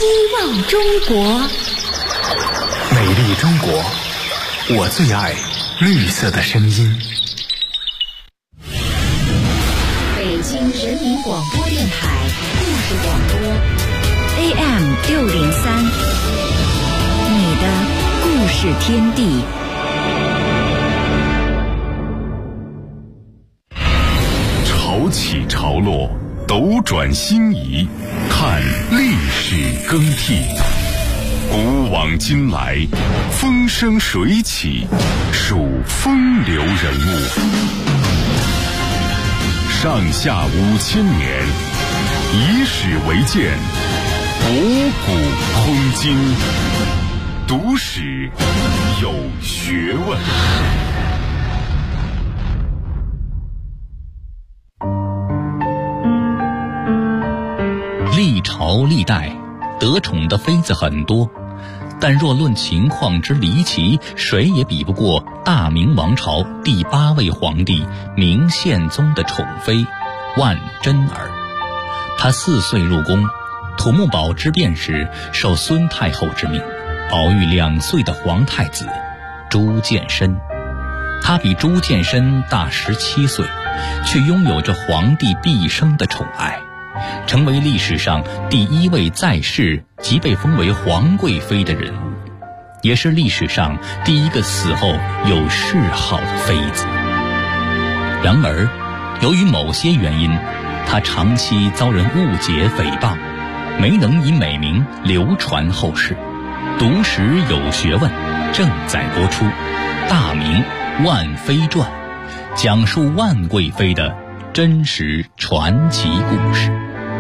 望中国， 美丽中国，我最爱绿色的声音。 北京人民广播电台故事广播 AM603，你的故事天地。 潮起潮落，斗转星移，看历史更替。古往今来，风生水起，数风流人物。上下5000年，以史为鉴，博古通今，读史有学问。 历朝历代得宠的妃子很多，但若论情况之离奇，谁也比不过大明王朝第8位皇帝明宪宗的宠妃万贞儿。她4岁入宫，土木堡之变时受孙太后之命，保育2岁的皇太子朱见深。她比朱见深大17岁，却拥有着皇帝毕生的宠爱，成为历史上第1位在世即被封为皇贵妃的人物，也是历史上第1个死后有谥号的妃子。然而，由于某些原因，她长期遭人误解诽谤，没能以美名流传后世。读史有学问正在播出《大明万妃传》，讲述万贵妃的真实传奇故事。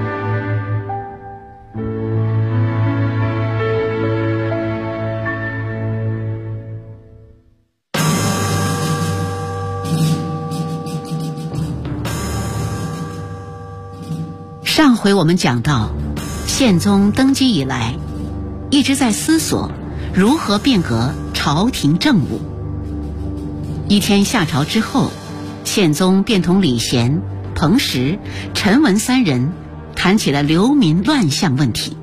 上回我们讲到，宪宗登基以来，一直在思索如何变革朝廷政务。一天下朝之后，宪宗便同李贤、彭实、陈文3人谈起了流民乱象问题。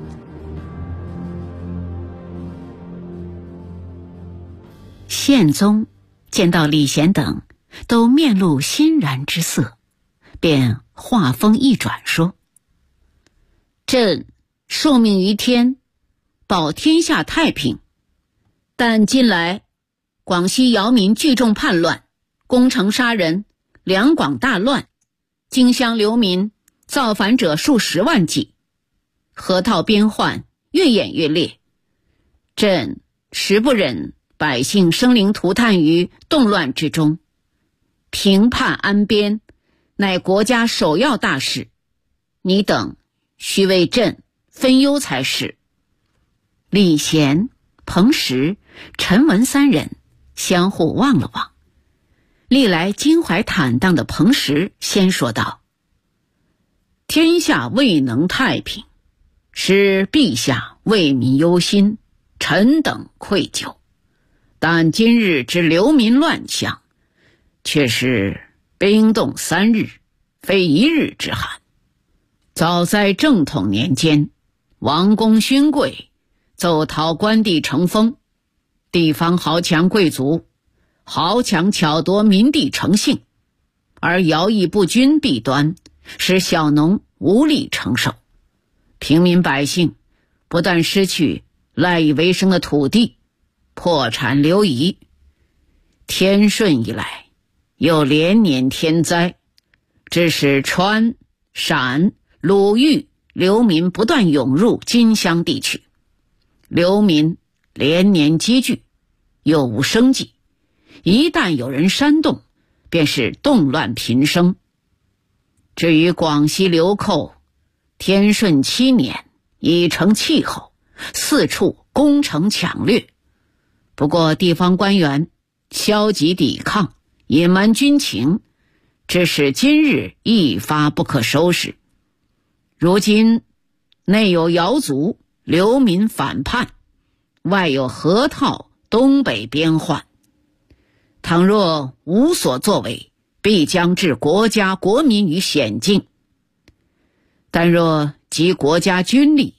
宪宗见到李贤等都面露欣然之色，便话锋一转说：朕受命于天，保天下太平，但近来广西姚民聚众叛乱，攻城杀人，两广大乱，荆襄流民造反者数10万计，河套边患越演越烈，朕实不忍百姓生灵涂炭于动乱之中，平叛安边乃国家首要大事，你等须为朕分忧才是。李贤、彭实、陈文3人相互望了望，历来襟怀坦荡的彭实先说道：天下未能太平，使陛下为民忧心，臣等愧疚。但今日之流民乱象，却是冰冻3日，非1日之寒。早在正统年间，王公勋贵奏讨官地成风，地方豪强贵族豪强巧夺民地成性，而徭役不均弊端，使小农无力承受，平民百姓不但失去赖以为生的土地，破产流移。天顺以来，又连年天灾，致使川、陕、鲁豫流民不断涌入荆襄地区，流民连年积聚，又无生计，一旦有人煽动，便是动乱频生。至于广西流寇，天顺7年已成气候，四处攻城抢掠，不过地方官员消极抵抗，隐瞒军情，致使今日一发不可收拾。如今内有瑶族流民反叛，外有河套东北边患，倘若无所作为，必将置国家国民于险境。但若集国家军力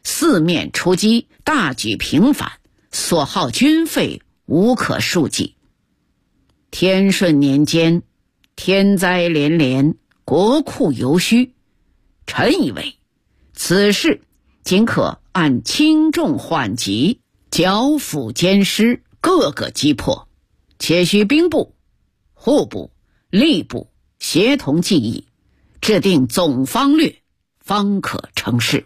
四面出击，大举平反，所耗军费无可数计。天顺年间，天灾连连，国库犹虚。臣以为，此事仅可按轻重缓急，剿抚兼施，各个击破，且需兵部、户部、吏部协同计议，制定总方略，方可成事。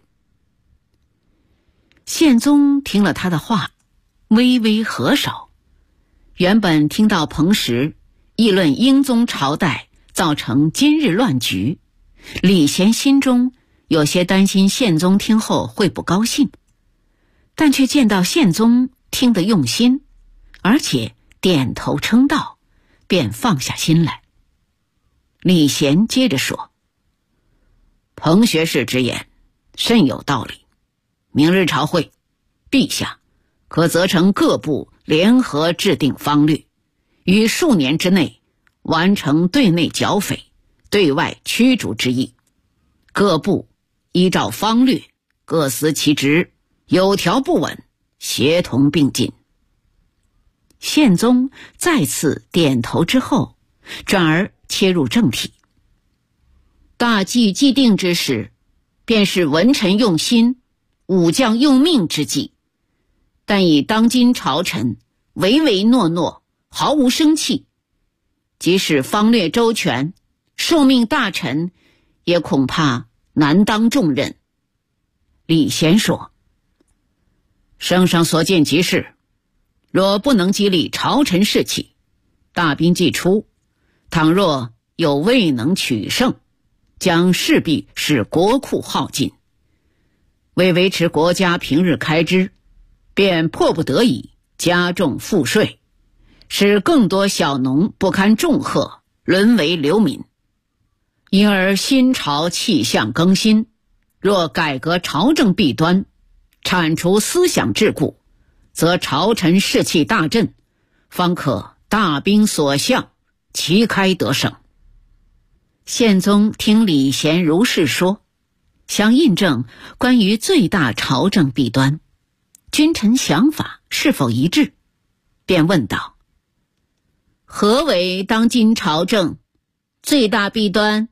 宪宗听了他的话，微微合手。原本听到彭时议论英宗朝代造成今日乱局，李贤心中有些担心宪宗听后会不高兴，但却见到宪宗听得用心，而且点头称道，便放下心来。李贤接着说：彭学士之言甚有道理，明日朝会，陛下可责成各部联合制定方略，于数年之内完成对内剿匪、对外驱逐之意。各部依照方略，各司其职，有条不紊，协同并进。宪宗再次点头之后，转而切入正题。大计既定之时，便是文臣用心、武将用命之际，但以当今朝臣唯唯诺诺，毫无生气，即使方略周全，受命大臣也恐怕难当重任。李贤说：圣上所见极是，若不能激励朝臣士气，大兵既出，倘若又未能取胜，将势必使国库耗尽。为维持国家平日开支，便迫不得已加重赋税，使更多小农不堪重荷，沦为流民。因而新朝气象更新，若改革朝政弊端，铲除思想桎梏，则朝臣士气大振，方可大兵所向，旗开得胜。宪宗听李贤如是说，想印证关于最大朝政弊端，君臣想法是否一致，便问道：何为当今朝政最大弊端？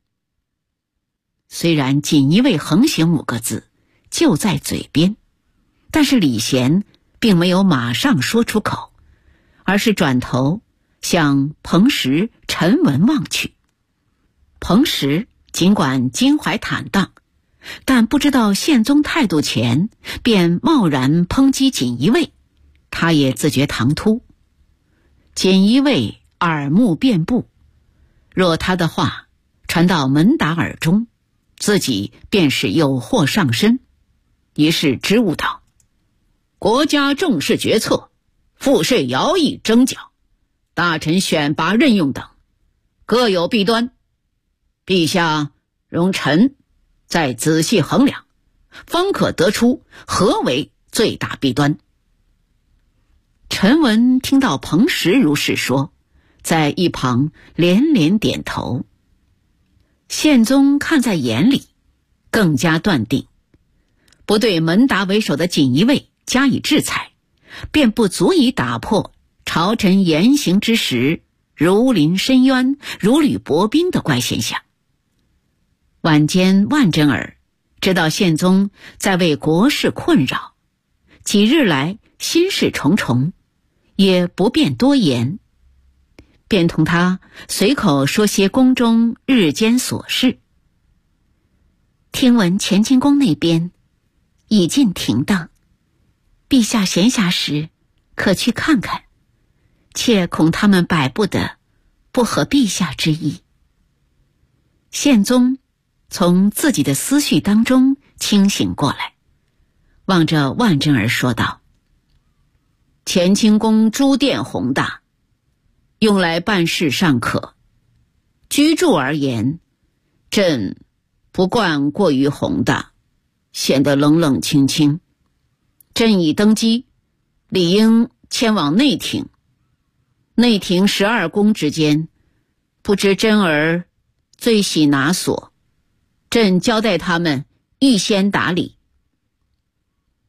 虽然锦衣卫横行5个字就在嘴边，但是李贤并没有马上说出口，而是转头向彭时、陈文望去。彭时尽管襟怀坦荡，但不知道宪宗态度前，便贸然抨击锦衣卫，他也自觉唐突。锦衣卫耳目遍布，若他的话传到门达耳中，自己便是有祸上身。于是支吾道：国家重视决策，赋税徭役征缴，大臣选拔任用等，各有弊端，陛下容臣再仔细衡量，方可得出何为最大弊端。陈文听到彭时如是说，在一旁连连点头。宪宗看在眼里，更加断定，不对门达为首的锦衣卫加以制裁，便不足以打破朝臣言行之时如临深渊、如履薄冰的怪现象。晚间万贞儿知道宪宗在为国事困扰，几日来心事重重，也不便多言，便同他随口说些宫中日间琐事。听闻乾清宫那边已尽停当，陛下闲暇时可去看看，切恐他们摆布的不合陛下之意。宪宗从自己的思绪当中清醒过来，望着万贞儿说道：乾清宫诸殿宏大，用来办事尚可，居住而言，朕不惯过于宏大，显得冷冷清清。朕已登基，理应迁往内廷。内廷12宫之间，不知真儿最喜哪所，朕交代他们预先打理。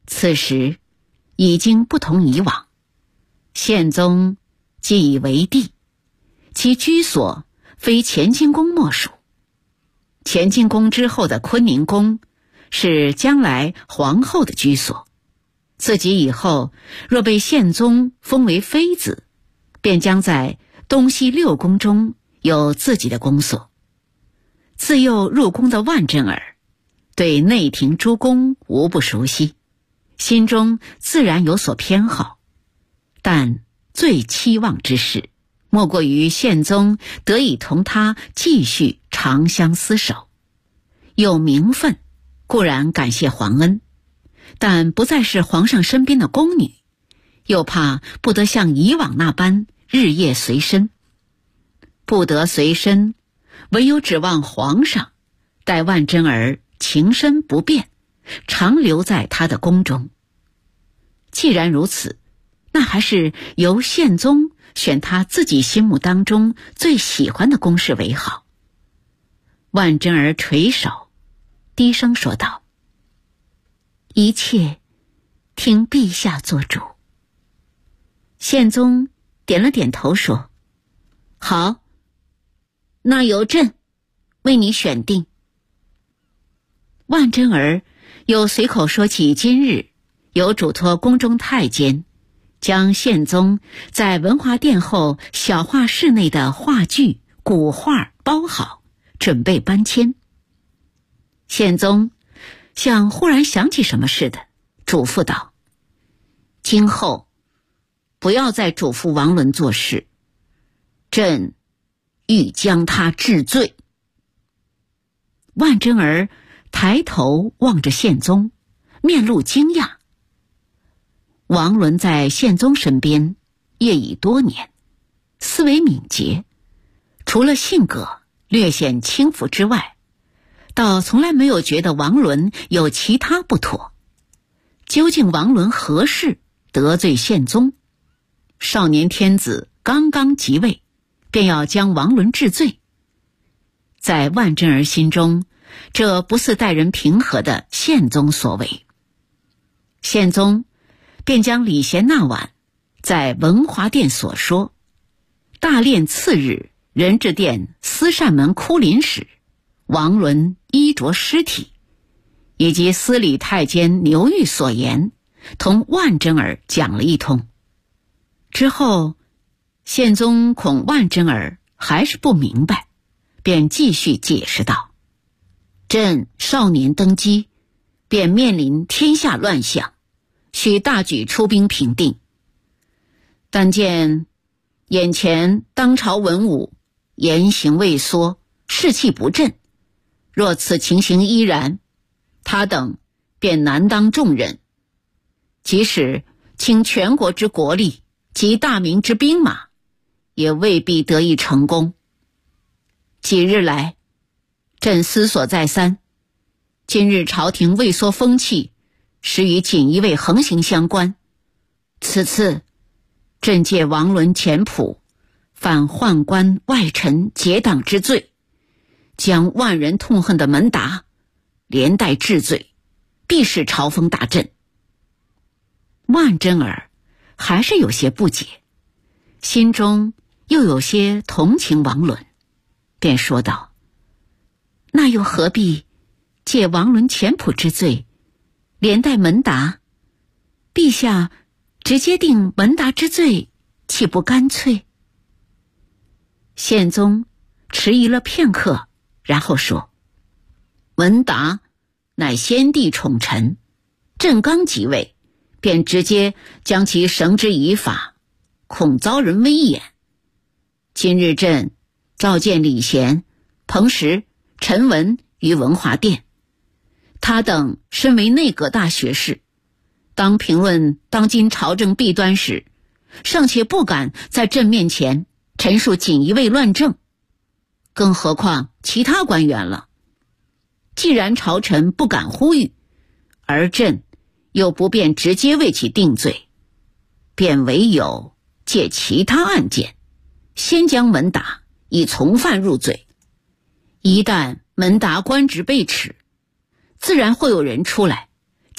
此时已经不同以往，宪宗既已为帝，其居所非乾清宫莫属。乾清宫之后的坤宁宫是将来皇后的居所，自己以后若被宪宗封为妃子，便将在东西六宫中有自己的宫所。自幼入宫的万贞儿对内廷诸宫无不熟悉，心中自然有所偏好，但最期望之事莫过于宪宗得以同他继续长相厮守。有名分固然感谢皇恩，但不再是皇上身边的宫女，又怕不得像以往那般日夜随身。不得随身，唯有指望皇上待万贞儿情深不变，常留在他的宫中。既然如此，那还是由宪宗选他自己心目当中最喜欢的宫室为好。万贞儿垂首，低声说道：“一切听陛下做主。”宪宗点了点头说：“好，那由朕为你选定。”万贞儿又随口说起今日有嘱托宫中太监将宪宗在文华殿后小画室内的画具古画包好，准备搬迁。宪宗像忽然想起什么似的，嘱咐道：“今后不要再嘱咐王伦做事，朕欲将他治罪。”万贞儿抬头望着宪宗，面露惊讶。王伦在宪宗身边业已多年，思维敏捷，除了性格略显轻浮之外，倒从来没有觉得王伦有其他不妥。究竟王伦何事得罪宪宗？少年天子刚刚即位，便要将王伦治罪。在万贞儿心中，这不似待人平和的宪宗所为。宪宗便将礼贤那晚在文华殿所说，大殓次日仁治殿司善门哭临时王伦衣着尸体，以及司礼太监牛玉所言，同万贞儿讲了一通。之后宪宗恐万贞儿还是不明白，便继续解释道：“朕少年登基，便面临天下乱象，需大举出兵平定。但见眼前当朝文武言行畏缩，士气不振，若此情形依然，他等便难当重任。即使倾全国之国力及大明之兵马，也未必得以成功。几日来，朕思索再三，今日朝廷畏缩风气，实与锦衣卫横行相关。此次朕借王伦前仆，犯宦官外臣结党之罪，将万人痛恨的门达连带治罪，必使朝风大振。”万贞儿还是有些不解，心中又有些同情王伦，便说道：“那又何必借王伦前仆之罪，连带门达？陛下直接定门达之罪，岂不干脆？”宪宗迟疑了片刻，然后说：“门达乃先帝宠臣，朕刚即位，便直接将其绳之以法，恐遭人威严。今日朕召见礼贤、彭实、陈文于文华殿，他等身为内阁大学士，当评论当今朝政弊端时，尚且不敢在朕面前陈述锦衣卫乱政，更何况其他官员了。既然朝臣不敢呼吁，而朕又不便直接为其定罪，便唯有借其他案件，先将门达以从犯入罪。一旦门达官职被褫，自然会有人出来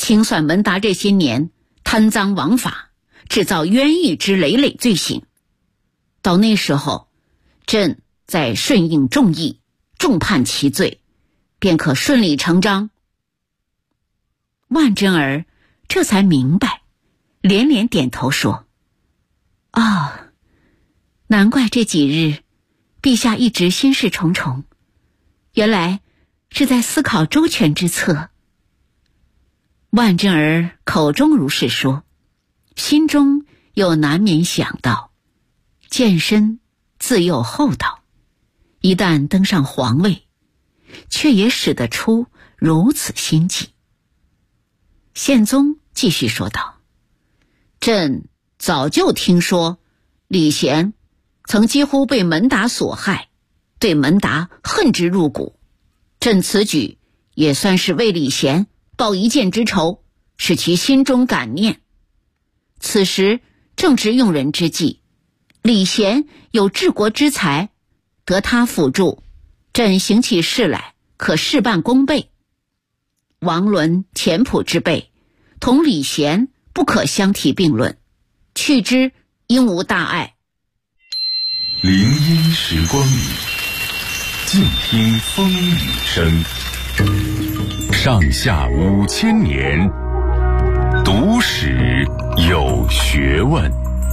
清算门达这些年贪赃枉法，制造冤狱之累累罪行。到那时候，朕再顺应众议，重判其罪，便可顺理成章。万贞儿这才明白，连连点头说：难怪这几日陛下一直心事重重，原来是在思考周全之策。万贞儿口中如是说，心中又难免想到，健身自幼厚道，一旦登上皇位，却也使得出如此心计。宪宗继续说道：朕早就听说李贤曾几乎被门达所害，对门达恨之入骨。朕此举也算是为李贤报一箭之仇，使其心中感念。此时正值用人之际，李贤有治国之才，得他辅助，朕行起事来可事半功倍。王伦简朴之辈，同李贤不可相提并论，去之应无大碍。 林荫时光里，静听风雨声。上下5000年，读史有学问。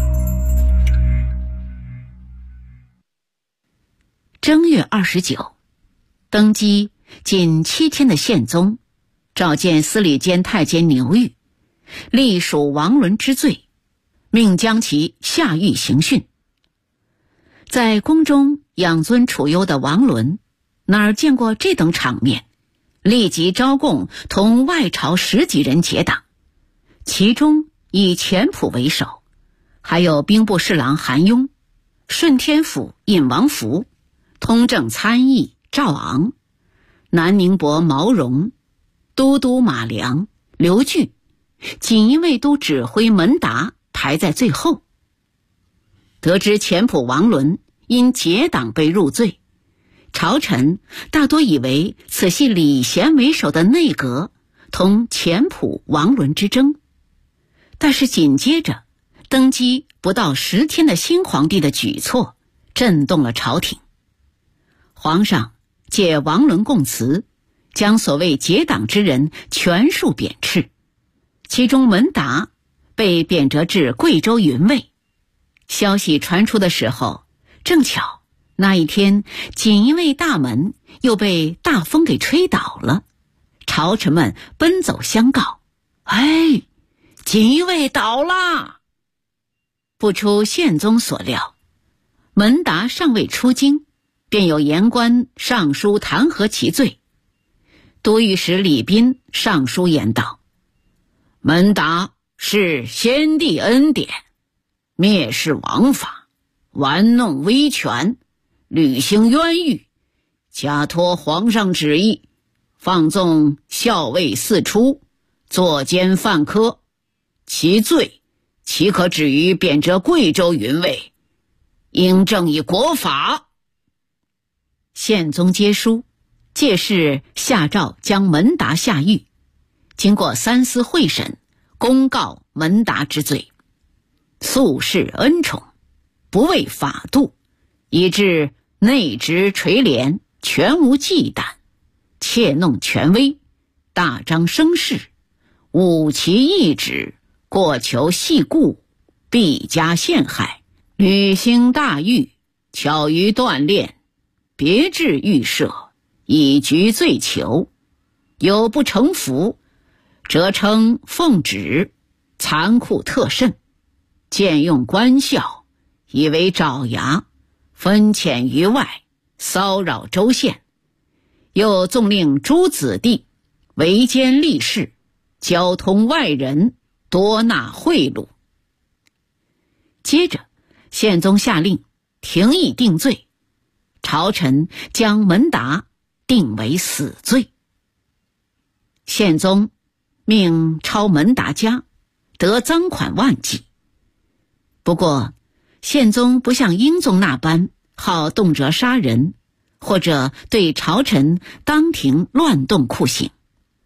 正月29，登基仅7天的宪宗召见司礼监太监牛玉，隶属王伦之罪，命将其下狱刑讯。在宫中养尊处优的王伦哪儿见过这等场面，立即招供同外朝10几人结党，其中以钱普为首，还有兵部侍郎韩雍、顺天府尹王福、通政参议赵昂、南宁伯毛荣、都督马良、刘据，锦衣卫都指挥门达排在最后。得知钱普王伦因结党被入罪，朝臣大多以为此系李贤为首的内阁同钱普王伦之争。但是紧接着登基不到10天的新皇帝的举措震动了朝廷。皇上借王伦供词，将所谓结党之人全数贬斥，其中门达被贬谪至贵州云卫。消息传出的时候，正巧那一天锦衣卫大门又被大风给吹倒了，朝臣们奔走相告：锦衣卫倒啦！不出宪宗所料，门达尚未出京，便有言官上书弹劾其罪。都御史李斌上书言道：门达是先帝恩典，蔑视王法，玩弄威权，履行冤狱，假托皇上旨意，放纵校尉四出，作奸犯科，其罪岂可止于贬谪贵州云卫？应正以国法。宪宗接书，届时下诏将门达下狱，经过三司会审，公告门达之罪。素世恩宠，不畏法度，以致内直垂帘，全无忌惮，窃弄权威，大张声势，误其意旨，过求细故，必加陷害，履行大狱，巧于锻炼，别致预设，以局罪囚。有不成服，则称奉旨，残酷特甚，渐用官校，以为爪牙，分遣于外，骚扰州县。又纵令诸子弟围奸吏士，交通外人，多纳贿赂。接着宪宗下令廷议定罪，朝臣将门达定为死罪。宪宗命抄门达家，得赃款万计。不过宪宗不像英宗那般好动辄杀人，或者对朝臣当庭乱动酷刑。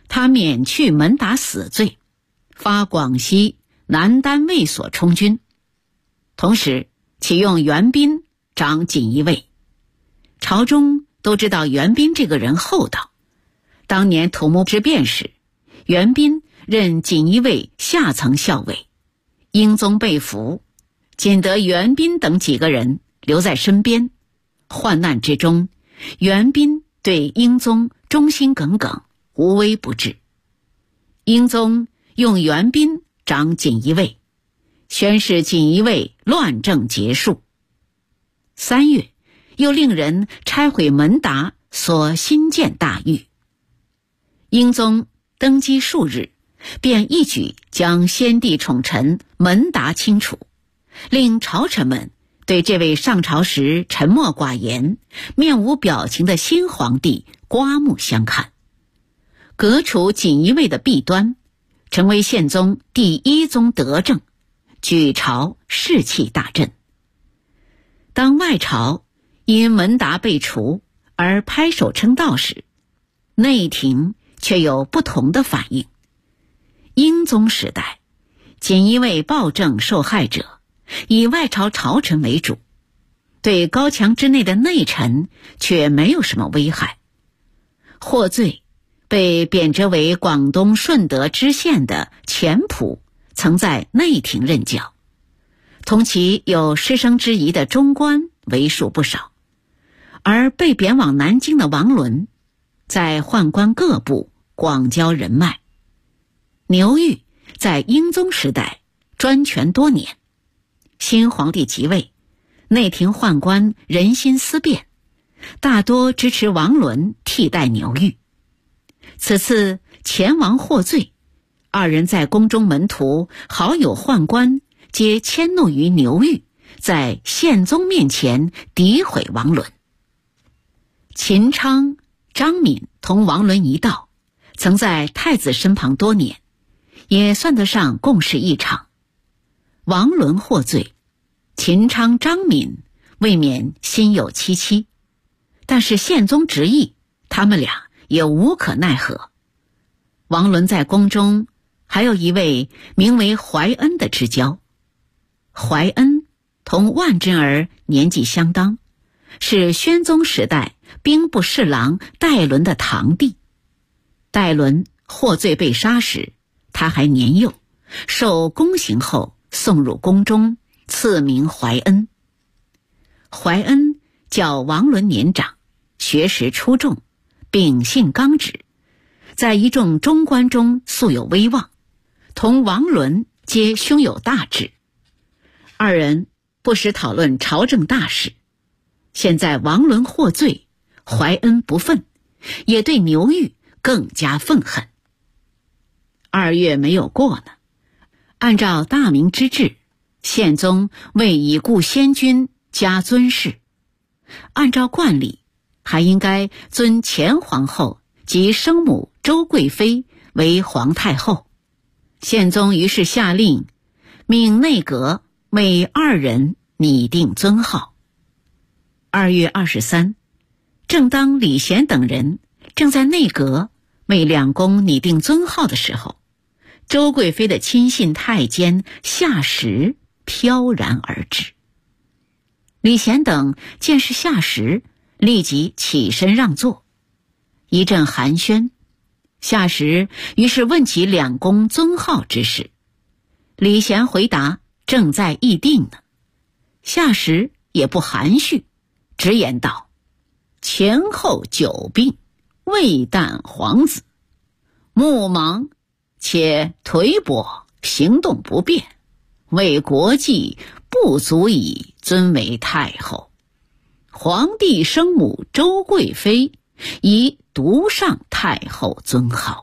他免去门达死罪，发广西南丹卫所充军，同时启用袁彬掌锦衣卫。朝中都知道袁彬这个人厚道，当年土木之变时，袁彬任锦衣卫下层校尉，英宗被俘，仅得袁彬等几个人留在身边。患难之中，袁彬对英宗忠心耿耿，无微不至。英宗用袁彬掌锦衣卫，宣示锦衣卫乱政结束。3月，又令人拆毁门达所新建大狱。英宗登基数日，便一举将先帝宠臣门达清除，令朝臣们对这位上朝时沉默寡言、面无表情的新皇帝刮目相看。革除锦衣卫的弊端，成为宪宗第一宗德政，举朝士气大振。当外朝因门达被除而拍手称道时，内廷却有不同的反应。英宗时代，锦衣卫暴政受害者以外朝朝臣为主，对高墙之内的内臣却没有什么危害。获罪被贬谪为广东顺德知县的钱普曾在内廷任教，同其有师生之谊的中官为数不少。而被贬往南京的王伦，在宦官各部广交人脉。牛玉在英宗时代专权多年，新皇帝即位，内廷宦官人心思变，大多支持王伦替代牛玉。此次钱王获罪，二人在宫中门徒、好友宦官皆迁怒于牛玉，在宪宗面前诋毁王伦。秦昌、张敏同王伦一道，曾在太子身旁多年，也算得上共事一场。王伦获罪，秦昌、张敏未免心有戚戚，但是宪宗执意，他们俩也无可奈何。王伦在宫中还有一位名为怀恩的知交，怀恩同万贞儿年纪相当，是宣宗时代兵部侍郎戴伦的堂弟。戴伦获罪被杀时，他还年幼，受宫刑后送入宫中，赐名怀恩。怀恩较王伦年长，学识出众，秉性刚直，在一众中官中素有威望，同王伦皆胸有大志。二人不时讨论朝政大事。现在王伦获罪，怀恩不忿，也对牛玉更加愤恨。2月没有过呢，按照大明之制，宪宗为已故先君加尊谥，按照惯例还应该尊前皇后及生母周贵妃为皇太后。宪宗于是下令命内阁为2人拟定尊号。2月23，正当李贤等人正在内阁为两宫拟定尊号的时候，周贵妃的亲信太监夏时飘然而至。李贤等见是夏时，立即起身让座。一阵寒暄，夏时于是问起两宫尊号之事。李贤回答正在议定呢。夏时也不含蓄，直言道：前后久病，未旦皇子，目盲且颓跛，行动不便，为国计不足以尊为太后。皇帝生母周贵妃宜独上太后尊号。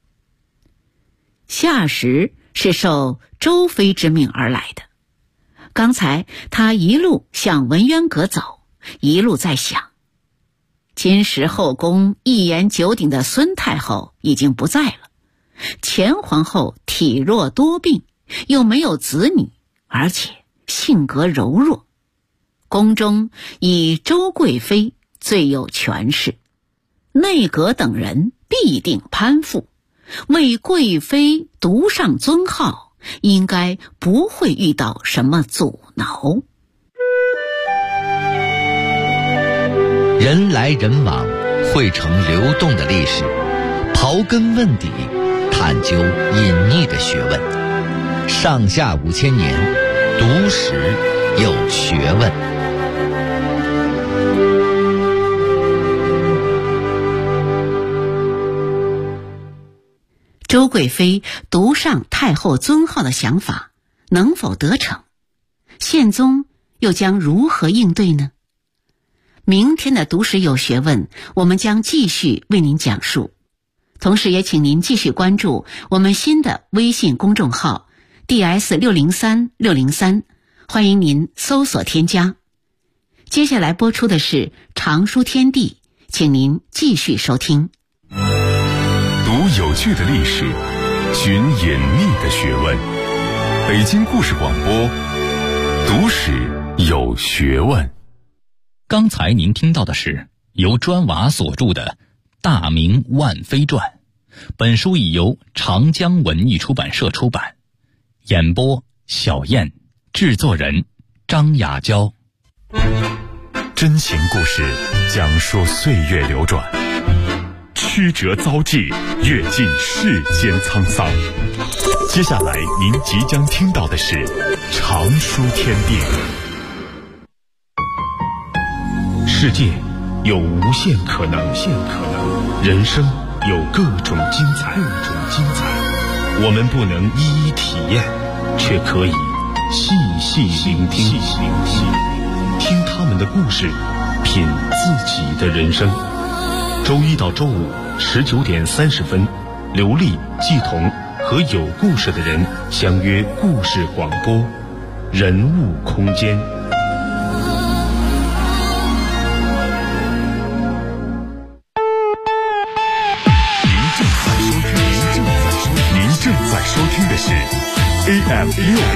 夏时是受周妃之命而来的，刚才他一路向文渊阁走，一路在想，今时后宫一言九鼎的孙太后已经不在了，前皇后体弱多病，又没有子女，而且性格柔弱，宫中以周贵妃最有权势，内阁等人必定攀附， 为贵妃独上尊号，应该不会遇到什么阻挠。 人来人往，汇成流动的历史，刨根问底，探究隐匿的学问。上下5000年，读史有学问。 周贵妃独上太后尊号的想法能否得逞？宪宗又将如何应对呢？明天的读史有学问，我们将继续为您讲述。同时也请您继续关注我们新的微信公众号 DS603603，欢迎您搜索添加。接下来播出的是常书天地，请您继续收听。 读有趣的历史，寻隐秘的学问。北京故事广播，读史有学问。 刚才您听到的是由砖瓦所著的《大明万妃传》，本书已由长江文艺出版社出版。演播小燕，制作人张雅娇。 真情故事讲述岁月流转，曲折遭际，阅尽世间沧桑。接下来您即将听到的是常书天地。世界有无限可能，人生有各种精彩。我们不能一一体验，却可以细细聆听，听他们的故事，品自己的人生。周一到周五19点30分，刘丽、季彤和有故事的人相约故事广播，人物空间。您正在收听的是 AM 603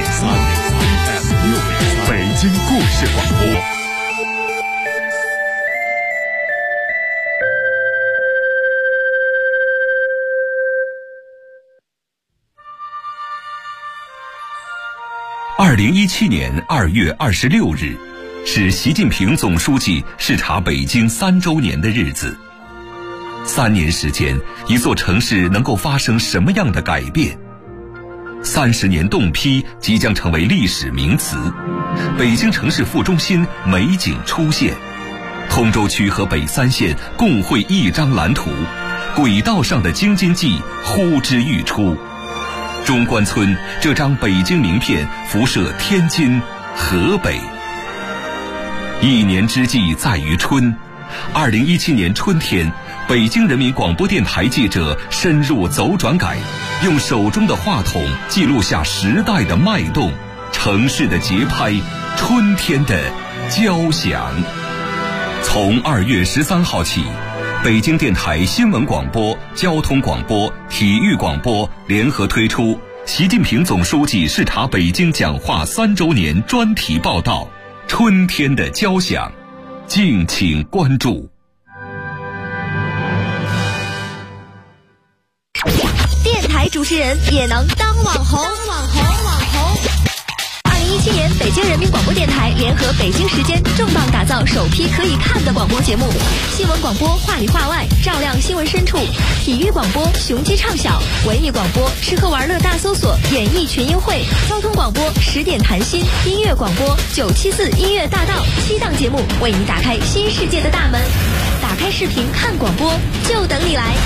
北京故事广播。2017年2月26日，是习近平总书记视察北京3周年的日子。3年时间，一座城市能够发生什么样的改变？30年冻批即将成为历史名词，北京城市副中心美景出现，通州区和北3县共绘一张蓝图，轨道上的京津冀呼之欲出。中关村这张北京名片辐射天津、河北。一年之计在于春，2017年春天，北京人民广播电台记者深入走转改，用手中的话筒记录下时代的脉动，城市的节拍，春天的交响。从2月13号起，北京电台新闻广播、交通广播、体育广播联合推出习近平总书记视察北京讲话3周年专题报道《春天的交响》，敬请关注。 电台主持人也能当网红。2017年，北京人民广播电台联合北京时间重磅打造首批可以看的广播节目：新闻广播话里话外，照亮新闻深处；体育广播雄鸡唱晓；文艺广播吃喝玩乐大搜索，演艺群英会；交通广播10点谈心；音乐广播974音乐大道，7档节目为你打开新世界的大门。打开视频看广播，就等你来。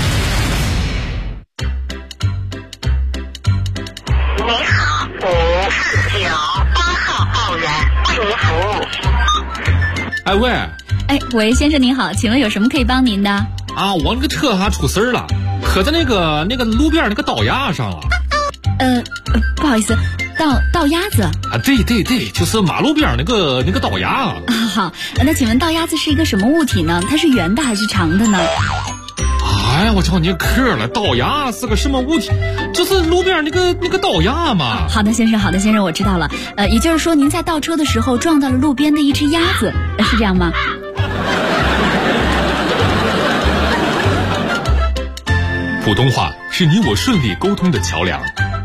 你好，549号报员为您服务。 哎喂， 喂，先生您好，请问有什么可以帮您的？ 啊，我那个车还出事儿了，磕在那个路边那个道牙上了。 不好意思，道鸭子啊，对，就是马路边那个道牙啊。 好，那请问道鸭子是一个什么物体呢？它是圆的还是长的呢？ 哎，我找你磕了，道牙是个什么物体？就是路边那个道牙嘛。 好的，先生，我知道了。也就是说，您在倒车的时候撞到了路边的一只鸭子，是这样吗？ 普通话是你我顺利沟通的桥梁。